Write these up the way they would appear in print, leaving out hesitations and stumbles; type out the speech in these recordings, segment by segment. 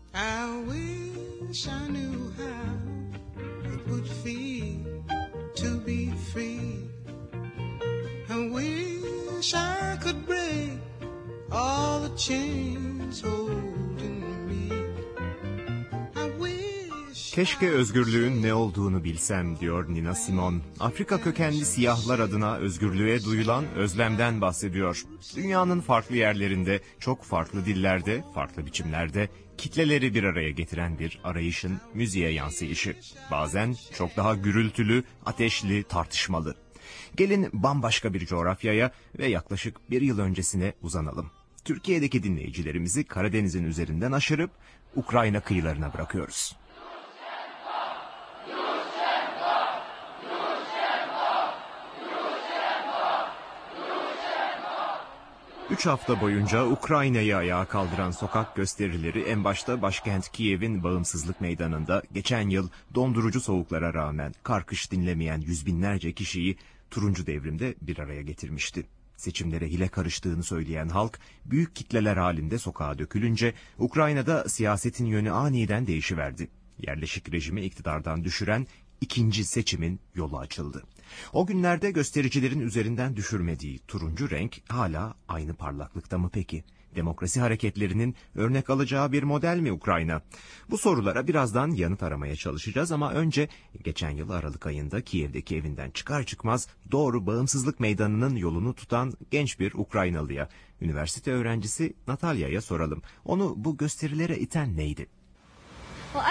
I wish I knew how it would feel to be free. I wish I could break all the chains holding me. I wish. Keşke özgürlüğün ne olduğunu bilsem diyor Nina Simone. Afrika kökenli siyahlar adına özgürlüğe duyulan özlemden bahsediyor. Dünyanın farklı yerlerinde, çok farklı dillerde, farklı biçimlerde kitleleri bir araya getiren bir arayışın müziğe yansıyışı. Bazen çok daha gürültülü, ateşli, tartışmalı. Gelin bambaşka bir coğrafyaya ve yaklaşık bir yıl öncesine uzanalım. Türkiye'deki dinleyicilerimizi Karadeniz'in üzerinden aşırıp Ukrayna kıyılarına bırakıyoruz. 3 hafta boyunca Ukrayna'yı ayağa kaldıran sokak gösterileri en başta başkent Kiev'in Bağımsızlık Meydanı'nda geçen yıl dondurucu soğuklara rağmen karkış dinlemeyen yüz binlerce kişiyi Turuncu Devrim'de bir araya getirmişti. Seçimlere hile karıştığını söyleyen halk büyük kitleler halinde sokağa dökülünce Ukrayna'da siyasetin yönü aniden değişiverdi. Yerleşik rejimi iktidardan düşüren ikinci seçimin yolu açıldı. O günlerde göstericilerin üzerinden düşürmediği turuncu renk hala aynı parlaklıkta mı peki? Demokrasi hareketlerinin örnek alacağı bir model mi Ukrayna? Bu sorulara birazdan yanıt aramaya çalışacağız ama önce geçen yıl Aralık ayında Kiev'deki evinden çıkar çıkmaz doğru Bağımsızlık Meydanı'nın yolunu tutan genç bir Ukraynalıya, üniversite öğrencisi Natalya'ya soralım. Onu bu gösterilere iten neydi? Well,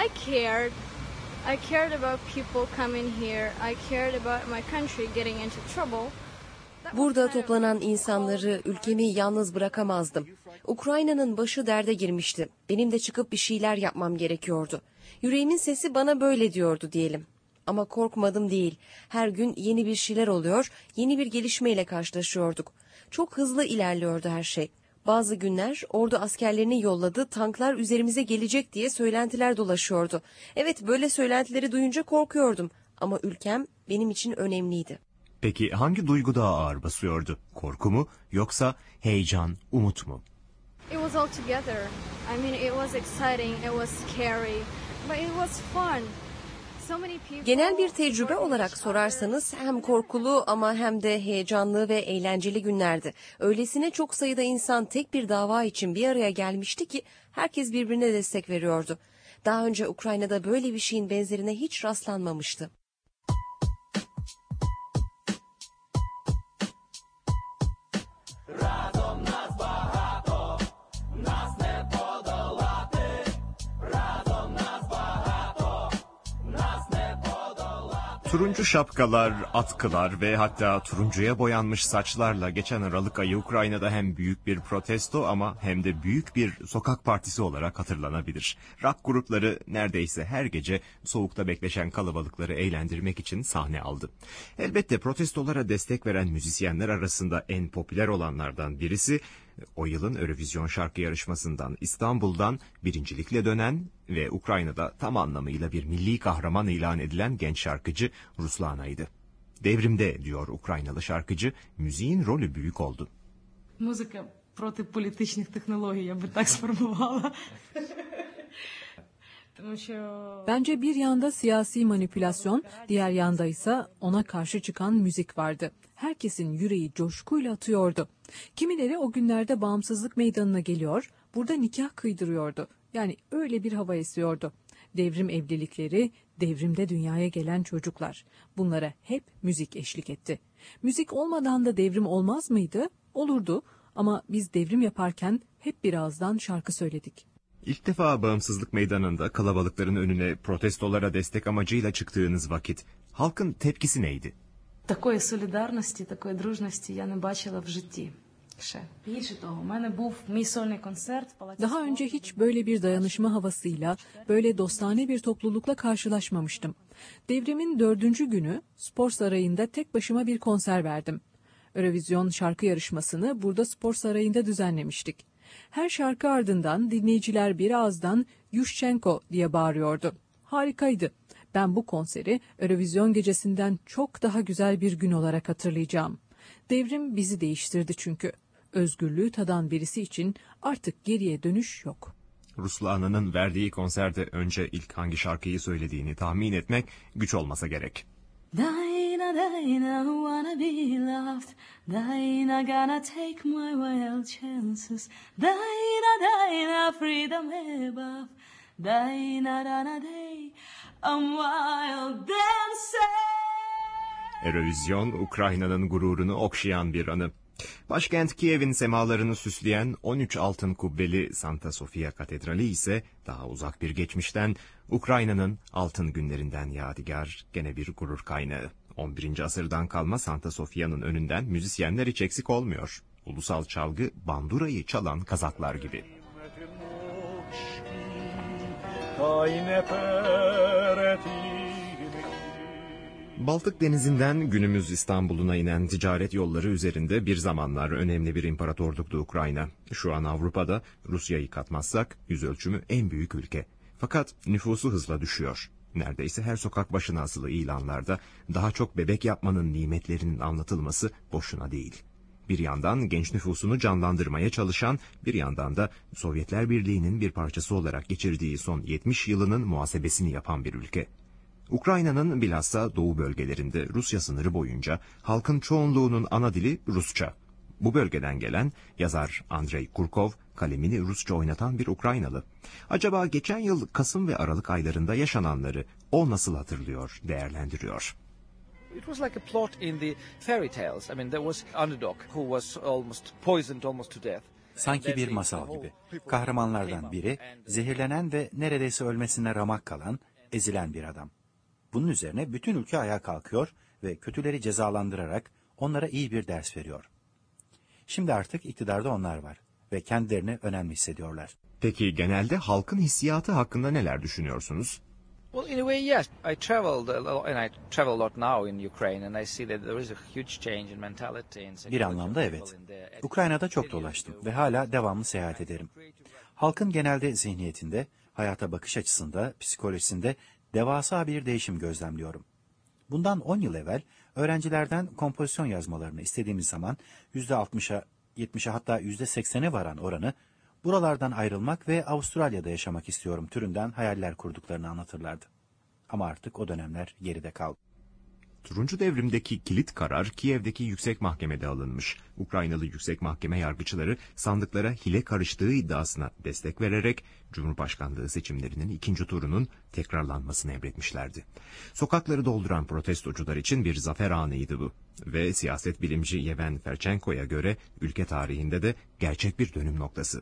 I cared about people coming here. I cared about my country getting into trouble. Burada toplanan insanları, ülkemi yalnız bırakamazdım. Ukrayna'nın başı derde girmişti. Benim de çıkıp bir şeyler yapmam gerekiyordu. Yüreğimin sesi bana böyle diyordu diyelim. Ama korkmadım değil. Her gün yeni bir şeyler oluyor, yeni bir gelişmeyle karşılaşıyorduk. Çok hızlı ilerliyordu her şey. Bazı günler ordu askerlerini yolladı, tanklar üzerimize gelecek diye söylentiler dolaşıyordu. Evet, böyle söylentileri duyunca korkuyordum ama ülkem benim için önemliydi. Peki hangi duygu daha ağır basıyordu? Korku mu yoksa heyecan, umut mu? It was all together. I mean, it was exciting, it was scary, but it was fun. Genel bir tecrübe olarak sorarsanız hem korkulu ama hem de heyecanlı ve eğlenceli günlerdi. Öylesine çok sayıda insan tek bir dava için bir araya gelmişti ki herkes birbirine destek veriyordu. Daha önce Ukrayna'da böyle bir şeyin benzerine hiç rastlanmamıştı. Turuncu şapkalar, atkılar ve hatta turuncuya boyanmış saçlarla geçen Aralık ayı Ukrayna'da hem büyük bir protesto ama hem de büyük bir sokak partisi olarak hatırlanabilir. Rock grupları neredeyse her gece soğukta bekleşen kalabalıkları eğlendirmek için sahne aldı. Elbette protestolara destek veren müzisyenler arasında en popüler olanlardan birisi, o yılın Eurovision şarkı yarışmasından İstanbul'dan birincilikle dönen ve Ukrayna'da tam anlamıyla bir milli kahraman ilan edilen genç şarkıcı Ruslana'ydı. Devrimde, diyor Ukraynalı şarkıcı, müziğin rolü büyük oldu. Muzika protiv političnih tehnoloji, ya bi tak sformulovala. Bence bir yanda siyasi manipülasyon, diğer yanda ise ona karşı çıkan müzik vardı. Herkesin yüreği coşkuyla atıyordu. Kimileri o günlerde Bağımsızlık Meydanı'na geliyor, burada nikah kıydırıyordu. Yani öyle bir hava esiyordu. Devrim evlilikleri, devrimde dünyaya gelen çocuklar. Bunlara hep müzik eşlik etti. Müzik olmadan da devrim olmaz mıydı? Olurdu ama biz devrim yaparken hep bir ağızdan şarkı söyledik. İlk defa Bağımsızlık Meydanı'nda kalabalıkların önüne protestolara destek amacıyla çıktığınız vakit halkın tepkisi neydi? Такої солідарності, такої дружності я не бачила в житті. Більше того, у мене був мій сольний концерт. Daha önce hiç böyle bir dayanışma havasıyla, böyle dostane bir toplulukla karşılaşmamıştım. Devrimin 4. günü Spor Sarayı'nda tek başıma bir konser verdim. Eurovision şarkı yarışmasını burada Spor Sarayı'nda düzenlemiştik. Her şarkı ardından dinleyiciler bir ağızdan Yushchenko diye bağırıyordu. Harikaydı. Ben bu konseri Eurovision gecesinden çok daha güzel bir gün olarak hatırlayacağım. Devrim bizi değiştirdi çünkü. Özgürlüğü tadan birisi için artık geriye dönüş yok. Ruslana'nın verdiği konserde önce ilk hangi şarkıyı söylediğini tahmin etmek güç olmasa gerek. Dinah, Dinah, wanna be loved. Dinah, gonna take my wild chances. Dinah, Dinah, freedom above. Dinah, Dinah, day, I'm wild dancer. Eurovision, Ukrayna'nın gururunu okşayan bir anı. Başkent Kiev'in semalarını süsleyen 13 altın kubbeli Santa Sofia Katedrali ise daha uzak bir geçmişten, Ukrayna'nın altın günlerinden yadigar, gene bir gurur kaynağı. 11. asırdan kalma Santa Sofia'nın önünden müzisyenler hiç eksik olmuyor. Ulusal çalgı, bandurayı çalan Kazaklar gibi. Baltık Denizi'nden günümüz İstanbul'una inen ticaret yolları üzerinde bir zamanlar önemli bir imparatorluktu Ukrayna. Şu an Avrupa'da Rusya'yı katmazsak yüz ölçümü en büyük ülke. Fakat nüfusu hızla düşüyor. Neredeyse her sokak başına asılı ilanlarda daha çok bebek yapmanın nimetlerinin anlatılması boşuna değil. Bir yandan genç nüfusunu canlandırmaya çalışan, bir yandan da Sovyetler Birliği'nin bir parçası olarak geçirdiği son 70 yılının muhasebesini yapan bir ülke. Ukrayna'nın bilhassa doğu bölgelerinde Rusya sınırı boyunca halkın çoğunluğunun ana dili Rusça. Bu bölgeden gelen yazar Andrei Kurkov, kalemini Rusça oynatan bir Ukraynalı. Acaba geçen yıl Kasım ve Aralık aylarında yaşananları o nasıl hatırlıyor, değerlendiriyor? It was like a plot in the fairy tales. I mean, there was underdog who was almost poisoned almost to death. Sanki bir masal gibi. Kahramanlardan biri zehirlenen ve neredeyse ölmesine ramak kalan, ezilen bir adam. Bunun üzerine bütün ülke ayağa kalkıyor ve kötüleri cezalandırarak onlara iyi bir ders veriyor. Şimdi artık iktidarda onlar var ve kendilerini önemli hissediyorlar. Peki genelde halkın hissiyatı hakkında neler düşünüyorsunuz? Well, in a way, yes. I traveled a lot, and I travel a lot now in Ukraine, and I see that there is a huge change in mentality. Bir anlamda evet. Ukrayna'da çok dolaştım ve hala devamlı seyahat ederim. Halkın genelde zihniyetinde, hayata bakış açısında, psikolojisinde devasa bir değişim gözlemliyorum. Bundan 10 yıl evvel öğrencilerden kompozisyon yazmalarını istediğimiz zaman %60'a, 70'e hatta %80'e varan oranı buralardan ayrılmak ve Avustralya'da yaşamak istiyorum türünden hayaller kurduklarını anlatırlardı. Ama artık o dönemler geride kaldı. Turuncu Devrim'deki kilit karar Kiev'deki yüksek mahkemede alınmış. Ukraynalı yüksek mahkeme yargıçları sandıklara hile karıştığı iddiasına destek vererek Cumhurbaşkanlığı seçimlerinin ikinci turunun tekrarlanmasını emretmişlerdi. Sokakları dolduran protestocular için bir zafer anıydı bu. Ve siyaset bilimci Yeven Ferchenko'ya göre ülke tarihinde de gerçek bir dönüm noktası.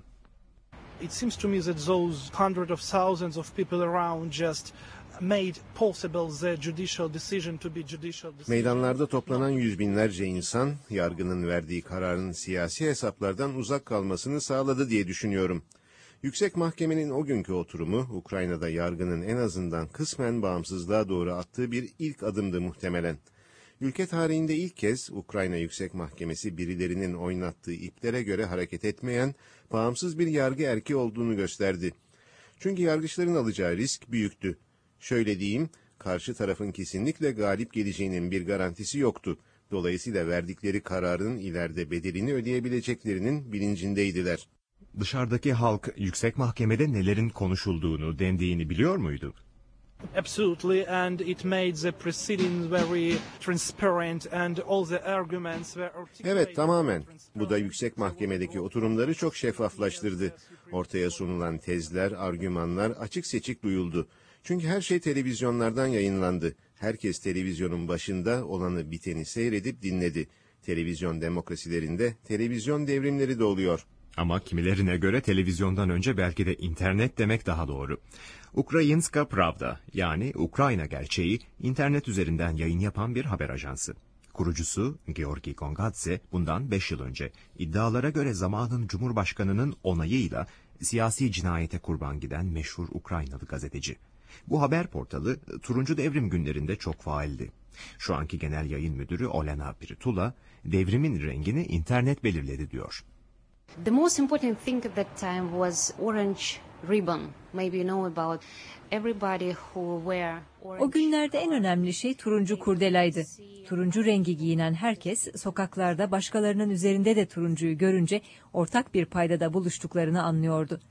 It seems to me that those hundreds of thousands of people around just made possible the judicial decision to be judicial decision. Meydanlarda toplanan yüz binlerce insan, yargının verdiği kararın siyasi hesaplardan uzak kalmasını sağladı diye düşünüyorum. Yüksek Mahkemenin o günkü oturumu, Ukrayna'da yargının en azından kısmen bağımsızlığa doğru attığı bir ilk adımdı muhtemelen. Ülke tarihinde ilk kez Ukrayna Yüksek Mahkemesi birilerinin oynattığı iplere göre hareket etmeyen, bağımsız bir yargı erki olduğunu gösterdi. Çünkü yargıçların alacağı risk büyüktü. Şöyle diyeyim, karşı tarafın kesinlikle galip geleceğinin bir garantisi yoktu. Dolayısıyla verdikleri kararın ileride bedelini ödeyebileceklerinin bilincindeydiler. Dışarıdaki halk yüksek mahkemede nelerin konuşulduğunu, dendiğini biliyor muydu? Absolutely, and it made the proceedings very transparent and all the arguments were articulated. Evet, tamamen. Bu da yüksek mahkemedeki oturumları çok şeffaflaştırdı. Ortaya sunulan tezler, argümanlar açık seçik duyuldu. Çünkü her şey televizyonlardan yayınlandı. Herkes televizyonun başında olanı biteni seyredip dinledi. Televizyon demokrasilerinde televizyon devrimleri de oluyor. Ama kimilerine göre televizyondan önce belki de internet demek daha doğru. Ukrayinska Pravda, yani Ukrayna Gerçeği, internet üzerinden yayın yapan bir haber ajansı. Kurucusu Georgi Kongadze bundan 5 yıl önce iddialara göre zamanın Cumhurbaşkanı'nın onayıyla siyasi cinayete kurban giden meşhur Ukraynalı gazeteci. Bu haber portalı Turuncu Devrim günlerinde çok faaldi. Şu anki genel yayın müdürü Olena Piritula, devrimin rengini internet belirledi diyor. The most important thing at that time was orange ribbon. Maybe you know about everybody who wear orange. O günlerde en önemli şey turuncu kurdelaydı. Turuncu rengi giyinen herkes sokaklarda başkalarının üzerinde de turuncuyu görünce ortak bir paydada buluştuklarını anlıyordu.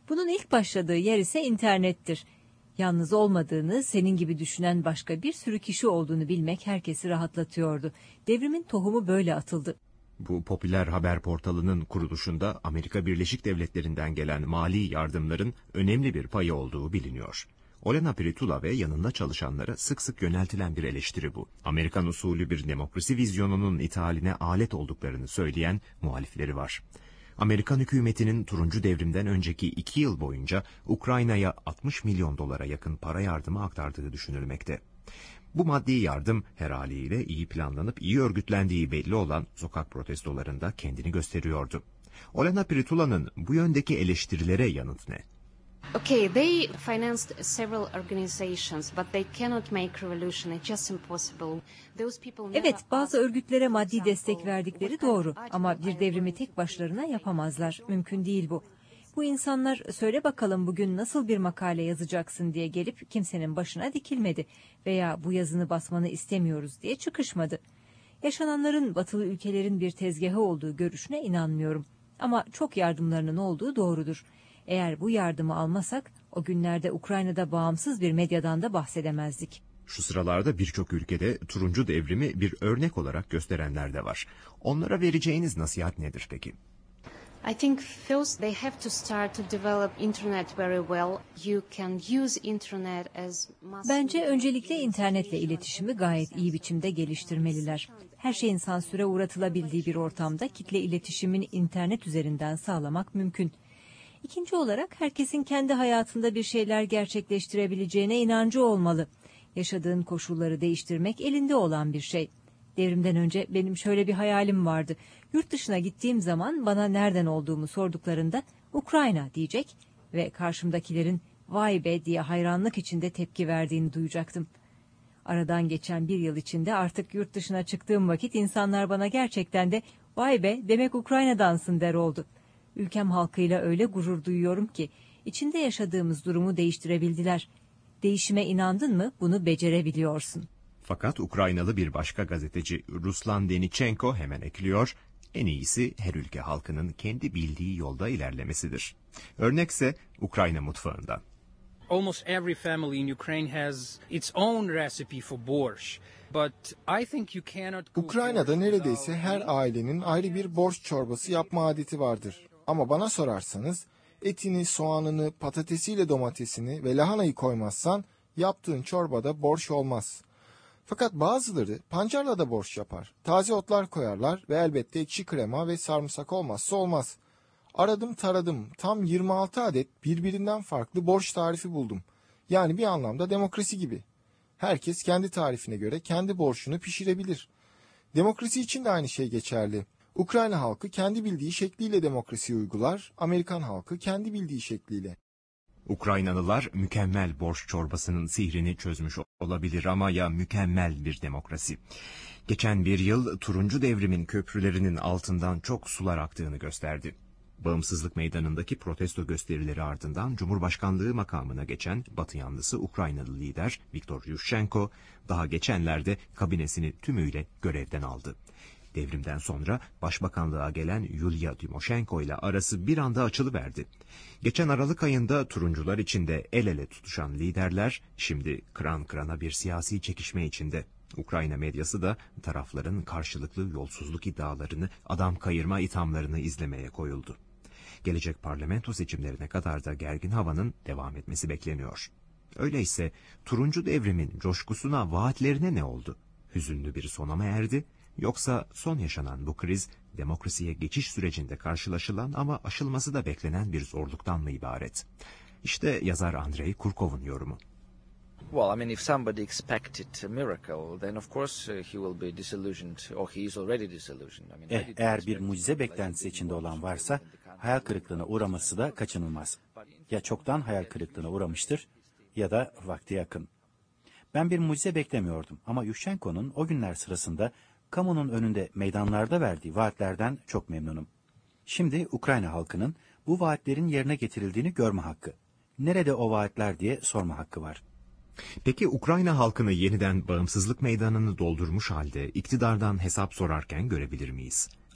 Bunun ilk başladığı yer ise internettir. Yalnız olmadığını, senin gibi düşünen başka bir sürü kişi olduğunu bilmek herkesi rahatlatıyordu. Devrimin tohumu böyle atıldı. Bu popüler haber portalının kuruluşunda Amerika Birleşik Devletleri'nden gelen mali yardımların önemli bir payı olduğu biliniyor. Olena Pritula ve yanında çalışanlara sık sık yöneltilen bir eleştiri bu. Amerikan usulü bir demokrasi vizyonunun ithaline alet olduklarını söyleyen muhalifleri var. Amerikan hükümetinin turuncu devrimden önceki 2 yıl boyunca Ukrayna'ya 60 milyon dolara yakın para yardımı aktardığı düşünülmekte. Bu maddi yardım her haliyle iyi planlanıp iyi örgütlendiği belli olan sokak protestolarında kendini gösteriyordu. Olena Pritula'nın bu yöndeki eleştirilere yanıt ne? Okay, they financed several organizations, but they cannot make revolution. It's just impossible. Those people never... Evet, bazı örgütlere maddi destek verdikleri doğru ama bir devrimi tek başlarına yapamazlar. Mümkün değil bu. Bu insanlar söyle bakalım bugün nasıl bir makale yazacaksın diye gelip kimsenin başına dikilmedi veya bu yazını basmanı istemiyoruz diye çıkışmadı. Yaşananların batılı ülkelerin bir tezgahı olduğu görüşüne inanmıyorum. Ama çok yardımlarının olduğu doğrudur. Eğer bu yardımı almasak o günlerde Ukrayna'da bağımsız bir medyadan da bahsedemezdik. Şu sıralarda birçok ülkede turuncu devrimi bir örnek olarak gösterenler de var. Onlara vereceğiniz nasihat nedir peki? I think first they have to start to develop internet very well. You can use internet as Bence öncelikle internetle iletişimi gayet iyi biçimde geliştirmeliler. Her şeyin sansüre uğratılabildiği bir ortamda kitle iletişimini internet üzerinden sağlamak mümkün. İkinci olarak herkesin kendi hayatında bir şeyler gerçekleştirebileceğine inancı olmalı. Yaşadığın koşulları değiştirmek elinde olan bir şey. Devrimden önce benim şöyle bir hayalim vardı. Yurt dışına gittiğim zaman bana nereden olduğumu sorduklarında Ukrayna diyecek ve karşımdakilerin vay be diye hayranlık içinde tepki verdiğini duyacaktım. Aradan geçen bir yıl içinde artık yurt dışına çıktığım vakit insanlar bana gerçekten de vay be demek Ukrayna'dansın der oldu. Ülkem halkıyla öyle gurur duyuyorum ki içinde yaşadığımız durumu değiştirebildiler. Değişime inandın mı bunu becerebiliyorsun. Fakat Ukraynalı bir başka gazeteci Ruslan Denichenko hemen ekliyor, en iyisi her ülke halkının kendi bildiği yolda ilerlemesidir. Örnekse Ukrayna mutfağından. Almost every family in Ukraine has its own recipe for borscht. But I think you cannot. Ukrayna'da neredeyse her ailenin ayrı bir borş çorbası yapma adeti vardır. Ama bana sorarsanız etini, soğanını, patatesiyle domatesini ve lahanayı koymazsan yaptığın çorbada borş olmaz. Fakat bazıları pancarla da borş yapar. Taze otlar koyarlar ve elbette ekşi krema ve sarımsak olmazsa olmaz. Aradım taradım tam 26 adet birbirinden farklı borş tarifi buldum. Yani bir anlamda demokrasi gibi. Herkes kendi tarifine göre kendi borşunu pişirebilir. Demokrasi için de aynı şey geçerli. Ukrayna halkı kendi bildiği şekliyle demokrasiyi uygular, Amerikan halkı kendi bildiği şekliyle. Ukraynalılar mükemmel borş çorbasının sihrini çözmüş olabilir ama ya mükemmel bir demokrasi? Geçen bir yıl turuncu devrimin köprülerinin altından çok sular aktığını gösterdi. Bağımsızlık meydanındaki protesto gösterileri ardından Cumhurbaşkanlığı makamına geçen Batı yanlısı Ukraynalı lider Viktor Yushchenko daha geçenlerde kabinesini tümüyle görevden aldı. Devrimden sonra başbakanlığa gelen Yulia Tymoshenko ile arası bir anda açılıverdi. Geçen Aralık ayında turuncular içinde el ele tutuşan liderler şimdi kıran kırana bir siyasi çekişme içinde. Ukrayna medyası da tarafların karşılıklı yolsuzluk iddialarını, adam kayırma ithamlarını izlemeye koyuldu. Gelecek parlamento seçimlerine kadar da gergin havanın devam etmesi bekleniyor. Öyleyse turuncu devrimin coşkusuna, vaatlerine ne oldu? Hüzünlü bir sona mı erdi? Yoksa son yaşanan bu kriz demokrasiye geçiş sürecinde karşılaşılan ama aşılması da beklenen bir zorluktan mı ibaret? İşte yazar Andrei Kurkov'un yorumu. Well, I mean, if somebody expected a miracle, then of course he will be disillusioned, or he is already disillusioned. I mean, eğer bir mucize beklentisi içinde olan varsa, hayal kırıklığına uğraması da kaçınılmaz. Ya çoktan hayal kırıklığına uğramıştır ya da vakti yakın. Ben bir mucize beklemiyordum ama Yushchenko'nun o günler sırasında kamunun önünde meydanlarda verdiği vaatlerden çok memnunum. Şimdi Ukrayna halkının bu vaatlerin yerine getirildiğini görme hakkı. Nerede o vaatler diye sorma hakkı var. Peki Ukrayna halkını yeniden bağımsızlık meydanını doldurmuş halde iktidardan hesap sorarken görebilir miyiz?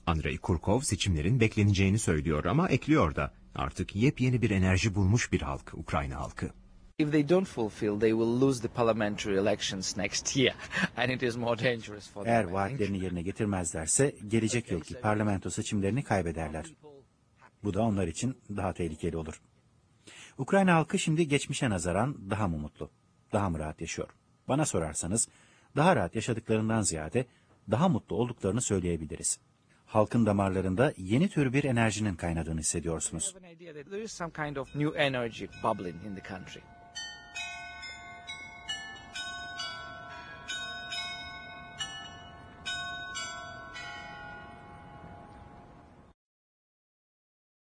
Andrei Kurkov seçimlerin bekleneceğini söylüyor ama ekliyor da artık yepyeni bir enerji bulmuş bir halk, Ukrayna halkı. If they don't fulfill, they will lose the parliamentary elections next year, and it is more dangerous for them. Eğer vaatlerini yerine getirmezlerse gelecek yılki parlamento seçimlerini kaybederler. Bu da onlar için daha tehlikeli olur. Ukrayna halkı şimdi geçmişe nazaran daha mı mutlu, daha mı rahat yaşıyor? Bana sorarsanız daha rahat yaşadıklarından ziyade daha mutlu olduklarını söyleyebiliriz. Halkın damarlarında yeni tür bir enerjinin kaynadığını hissediyorsunuz. There is some kind of new energy bubbling in the country.